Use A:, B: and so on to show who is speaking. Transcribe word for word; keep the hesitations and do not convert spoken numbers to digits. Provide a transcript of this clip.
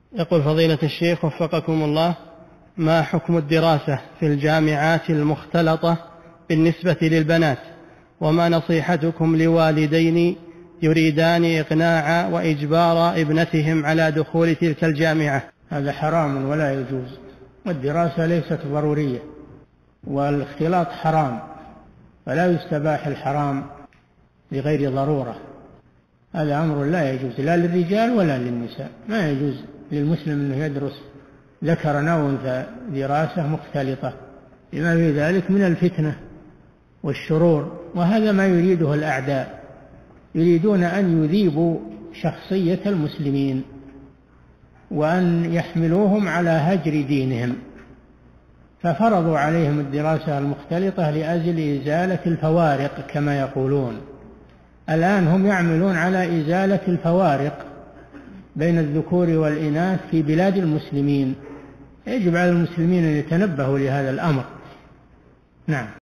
A: يقول فضيلة الشيخ وفقكم الله: ما حكم الدراسة في الجامعات المختلطة بالنسبة للبنات؟ وما نصيحتكم لوالدين يريدان إقناع وإجبار ابنتهم على دخول تلك الجامعة؟
B: هذا حرام ولا يجوز، والدراسة ليست ضرورية، والاختلاط حرام، فلا يستباح الحرام لغير ضرورة. هذا أمر لا يجوز لا للرجال ولا للنساء. ما يجوز للمسلم أنه يدرس ذكرا أو أنثى دراسة مختلطة، لما في ذلك من الفتنة والشرور، وهذا ما يريده الأعداء، يريدون أن يذيبوا شخصية المسلمين وأن يحملوهم على هجر دينهم، ففرضوا عليهم الدراسة المختلطة لأجل إزالة الفوارق كما يقولون. الآن هم يعملون على إزالة الفوارق بين الذكور والإناث في بلاد المسلمين. يجب على المسلمين أن يتنبهوا لهذا الأمر. نعم.